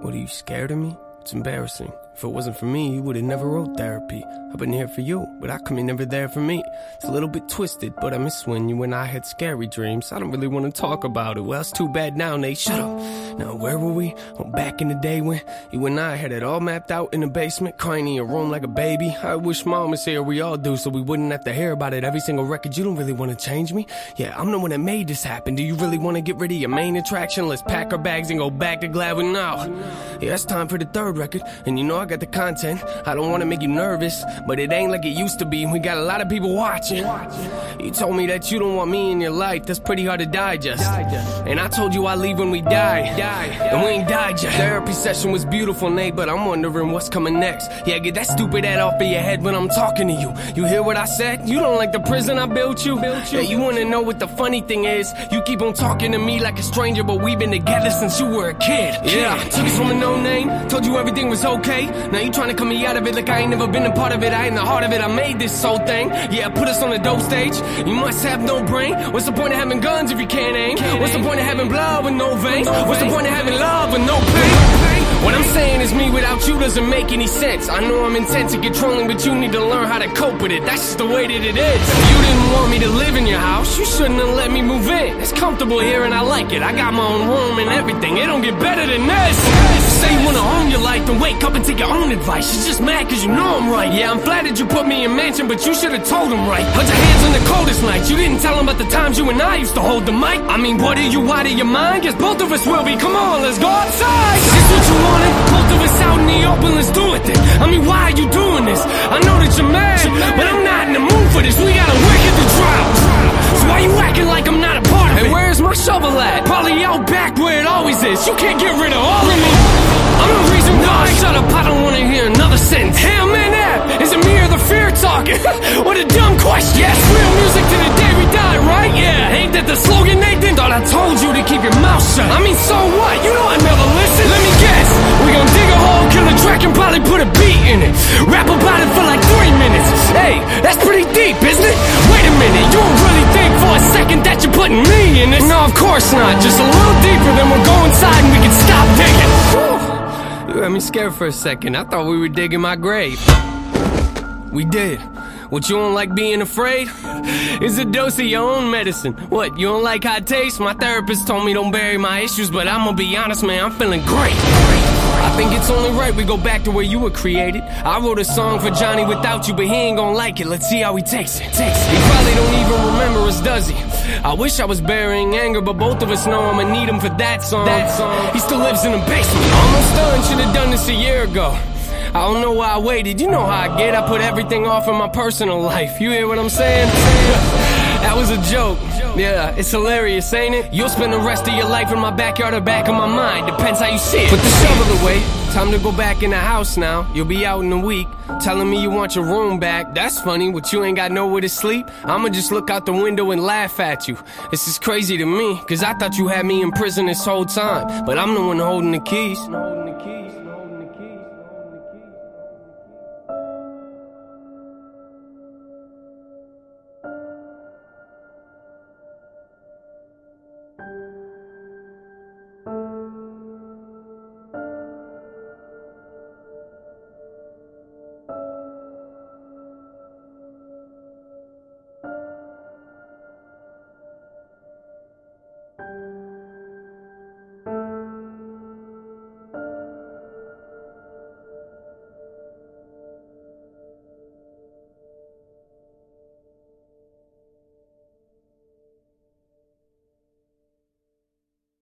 What, are you scared of me? It's embarrassing. If it wasn't for me, you would've never wrote therapy. I've been here for you, but how come you're never there for me? It's a little bit twisted, but I miss when you and I had scary dreams. I don't really want to talk about it. Well, it's too bad now, Nate. Shut up. Now, where were we? Oh, back in the day when you and I had it all mapped out in the basement, crying in your room like a baby. I wish Mom was here, we all do, so we wouldn't have to hear about it every single record. You don't really want to change me? Yeah, I'm the one that made this happen. Do you really want to get rid of your main attraction? Let's pack our bags and go back to Gladwin now. Yeah, it's time for the third record, and you know I got the content. I don't want to make you nervous, but it ain't like it used to be. We got a lot of people watching. You told me that you don't want me in your life. That's pretty hard to digest. And I told you I'd leave when we die. And we ain't died yet. Therapy session was beautiful, Nate, but I'm wondering what's coming next. Yeah, get that stupid head off of your head when I'm talking to you. You hear what I said? You don't like the prison I built you? Yeah, you wanna know what the funny thing is? You keep on talking to me like a stranger, but we've been together since you were a kid. Yeah, took us from a no name, told you everything was okay. Now you trying to cut me out of it like I ain't never been a part of it. I in the heart of it, I made this whole thing. Yeah, put us on the dope stage. You must have no brain. What's the point of having guns if you can't aim? What's the point of having blood with no veins? What's the point of having love with no pain? What I'm saying is me without you doesn't make any sense. I know I'm intense and controlling, but you need to learn how to cope with it. That's just the way that it is. If you didn't want me to live in your house, you shouldn't have let me move in. It's comfortable here and I like it. I got my own room and everything. It don't get better than this. Say you wanna own your life, then wake up and take your own advice. You're just mad cause you know I'm right. Yeah, I'm flattered you put me in mansion, but you should've told him right. Held your hands on the coldest nights. You didn't tell him about the times you and I used to hold the mic. I mean, what are you out of your mind? Guess both of us will be. Come on, let's go outside. Is this what you wanted? Both of us out in the open, let's do it then. I mean, why are you doing this? I know that you're mad, but I'm not in the mood for this. We gotta work at the drought. So why you acting like I'm not a part of it? Hey, where's my shovel at? Probably out back where it always is. You can't get rid of all of me. I'm the reason why. Shut up, I don't wanna hear another sentence. Hey, I'm in that. Is it me or the fear talking? What a dumb question. Yes, real music to the day we die, right? Yeah, ain't that the slogan, Nathan? Thought I told you to keep your mouth shut. I mean, so what? You know I never listen. Let me guess. We gon' dig a hole, kill a track, and probably put a beat in it. Rap about it for like 3 minutes. Hey, that's pretty deep, isn't it? Wait a minute, you don't really think for a second that you're putting me in this? No, of course not. Just a little deeper, then we'll go inside and we can stop digging. Whew. You had me scared for a second. I thought we were digging my grave. We did. What, you don't like being afraid? It's a dose of your own medicine. What, you don't like how it tastes? My therapist told me don't bury my issues, but I'm gonna be honest, man, I'm feeling great. I think it's only right we go back to where you were created. I wrote a song for Johnny without you, but he ain't gonna like it. Let's see how he takes it. He probably don't even remember us, does he? I wish I was burying anger, but both of us know I'ma need him for that song. He still lives in the basement. Almost done, should've done this a year ago. I don't know why I waited, you know how I get. I put everything off in my personal life. You hear what I'm saying? That was a joke. Yeah, it's hilarious, ain't it? You'll spend the rest of your life in my backyard or back of my mind. Depends how you see it. Put the shovel away. Time to go back in the house now. You'll be out in a week. Telling me you want your room back. That's funny, but you ain't got nowhere to sleep. I'ma just look out the window and laugh at you. This is crazy to me, cause I thought you had me in prison this whole time. But I'm the one holding the keys.